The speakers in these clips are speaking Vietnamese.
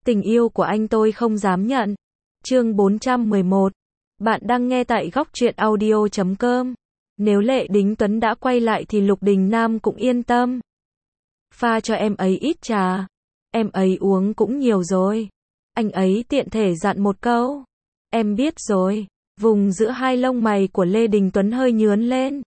Tình yêu của anh tôi không dám nhận. Chương 411. Bạn đang nghe tại góc truyện audio.com. Nếu Lệ Đình Tuấn đã quay lại thì Lục Đình Nam cũng yên tâm. Pha cho em ấy ít trà. Em ấy uống cũng nhiều rồi. Anh ấy tiện thể dặn một câu. Em biết rồi. Vùng giữa hai lông mày của Lê Đình Tuấn hơi nhướn lên.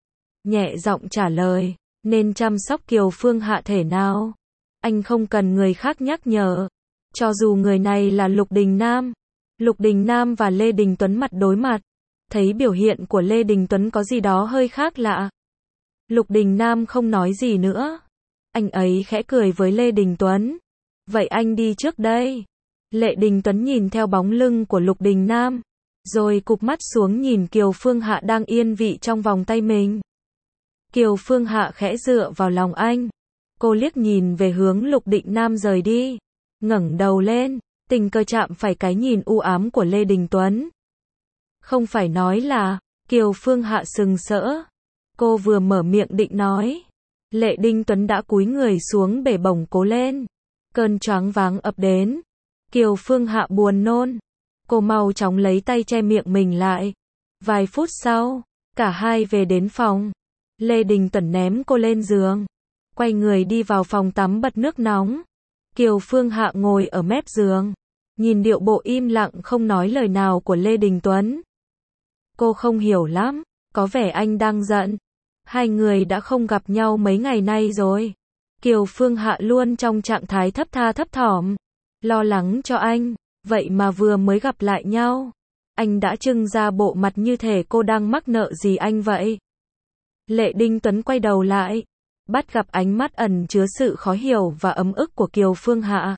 Nhẹ giọng trả lời. Nên chăm sóc Kiều Phương Hạ thể nào. Anh không cần người khác nhắc nhở. Cho dù người này là Lục Đình Nam. Lục Đình Nam và Lê Đình Tuấn mặt đối mặt. Thấy biểu hiện của Lê Đình Tuấn có gì đó hơi khác lạ. Lục Đình Nam không nói gì nữa. Anh ấy khẽ cười với Lê Đình Tuấn. Vậy anh đi trước đây. Lê Đình Tuấn nhìn theo bóng lưng của Lục Đình Nam. Rồi cụp mắt xuống nhìn Kiều Phương Hạ đang yên vị trong vòng tay mình. Kiều Phương Hạ khẽ dựa vào lòng anh. Cô liếc nhìn về hướng Lục Đình Nam rời đi. Ngẩng đầu lên, tình cờ chạm phải cái nhìn u ám của Lê Đình Tuấn. Không phải nói là, Kiều Phương Hạ sừng sỡ. Cô vừa mở miệng định nói. Lê Đình Tuấn đã cúi người xuống bể bổng cô lên. Cơn choáng váng ập đến. Kiều Phương Hạ buồn nôn. Cô mau chóng lấy tay che miệng mình lại. Vài phút sau, cả hai về đến phòng. Lê Đình Tuấn ném cô lên giường. Quay người đi vào phòng tắm bật nước nóng. Kiều Phương Hạ ngồi ở mép giường. Nhìn điệu bộ im lặng không nói lời nào của Lê Đình Tuấn. Cô không hiểu lắm. Có vẻ anh đang giận. Hai người đã không gặp nhau mấy ngày nay rồi. Kiều Phương Hạ luôn trong trạng thái thấp tha thấp thỏm. Lo lắng cho anh. Vậy mà vừa mới gặp lại nhau. Anh đã trưng ra bộ mặt như thể cô đang mắc nợ gì anh vậy. Lê Đình Tuấn quay đầu lại. Bắt gặp ánh mắt ẩn chứa sự khó hiểu và ấm ức của Kiều Phương Hạ.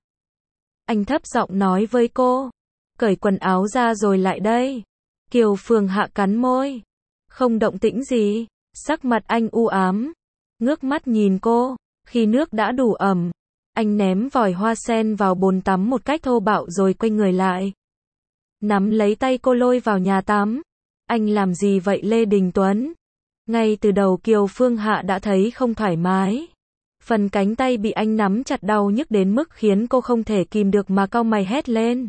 Anh thấp giọng nói với cô. Cởi quần áo ra rồi lại đây. Kiều Phương Hạ cắn môi. Không động tĩnh gì. Sắc mặt anh u ám. Ngước mắt nhìn cô. Khi nước đã đủ ẩm. Anh ném vòi hoa sen vào bồn tắm một cách thô bạo rồi quay người lại. Nắm lấy tay cô lôi vào nhà tắm. Anh làm gì vậy Lê Đình Tuấn? Ngay từ đầu Kiều Phương Hạ đã thấy không thoải mái. Phần cánh tay bị anh nắm chặt đau nhức đến mức khiến cô không thể kìm được mà cau mày hét lên.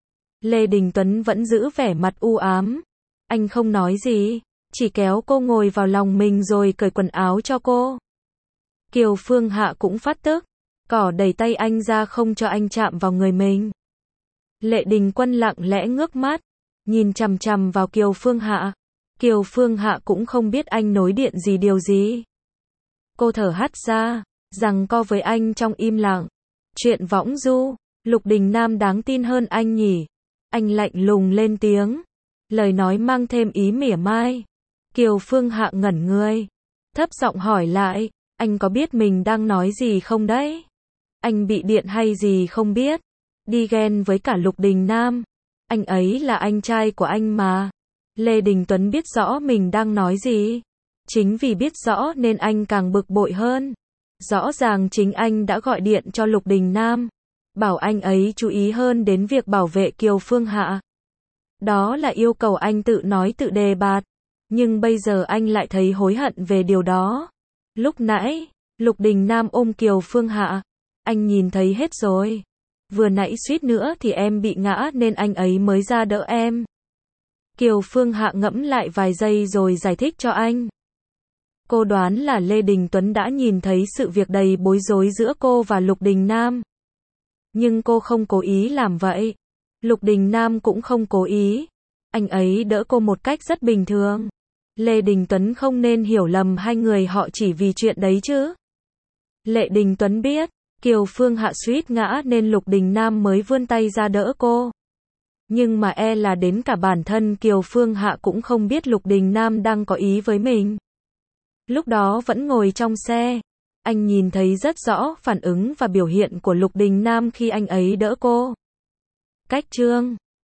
Lê Đình Tuấn vẫn giữ vẻ mặt u ám. Anh không nói gì, chỉ kéo cô ngồi vào lòng mình rồi cởi quần áo cho cô. Kiều Phương Hạ cũng phát tức. Cỏ đẩy tay anh ra không cho anh chạm vào người mình. Lê Đình Quân lặng lẽ ngước mắt. Nhìn chằm chằm vào Kiều Phương Hạ. Kiều Phương Hạ cũng không biết anh nối điện điều gì. Cô thở hắt ra, giằng co với anh trong im lặng. Chuyện võng du, Lục Đình Nam đáng tin hơn anh nhỉ? Anh lạnh lùng lên tiếng. Lời nói mang thêm ý mỉa mai. Kiều Phương Hạ ngẩn người. Thấp giọng hỏi lại, anh có biết mình đang nói gì không đấy? Anh bị điện hay gì không biết? Đi ghen với cả Lục Đình Nam. Anh ấy là anh trai của anh mà. Lê Đình Tuấn biết rõ mình đang nói gì. Chính vì biết rõ nên anh càng bực bội hơn. Rõ ràng chính anh đã gọi điện cho Lục Đình Nam. Bảo anh ấy chú ý hơn đến việc bảo vệ Kiều Phương Hạ. Đó là yêu cầu anh tự nói tự đề bạt. Nhưng bây giờ anh lại thấy hối hận về điều đó. Lúc nãy, Lục Đình Nam ôm Kiều Phương Hạ. Anh nhìn thấy hết rồi. Vừa nãy suýt nữa thì em bị ngã nên anh ấy mới ra đỡ em. Kiều Phương Hạ ngẫm lại vài giây rồi giải thích cho anh. Cô đoán là Lê Đình Tuấn đã nhìn thấy sự việc đầy bối rối giữa cô và Lục Đình Nam. Nhưng cô không cố ý làm vậy. Lục Đình Nam cũng không cố ý. Anh ấy đỡ cô một cách rất bình thường. Lê Đình Tuấn không nên hiểu lầm hai người họ chỉ vì chuyện đấy chứ. Lê Đình Tuấn biết, Kiều Phương Hạ suýt ngã nên Lục Đình Nam mới vươn tay ra đỡ cô. Nhưng mà là đến cả bản thân Kiều Phương Hạ cũng không biết Lục Đình Nam đang có ý với mình. Lúc đó vẫn ngồi trong xe. Anh nhìn thấy rất rõ phản ứng và biểu hiện của Lục Đình Nam khi anh ấy đỡ cô. Cách chương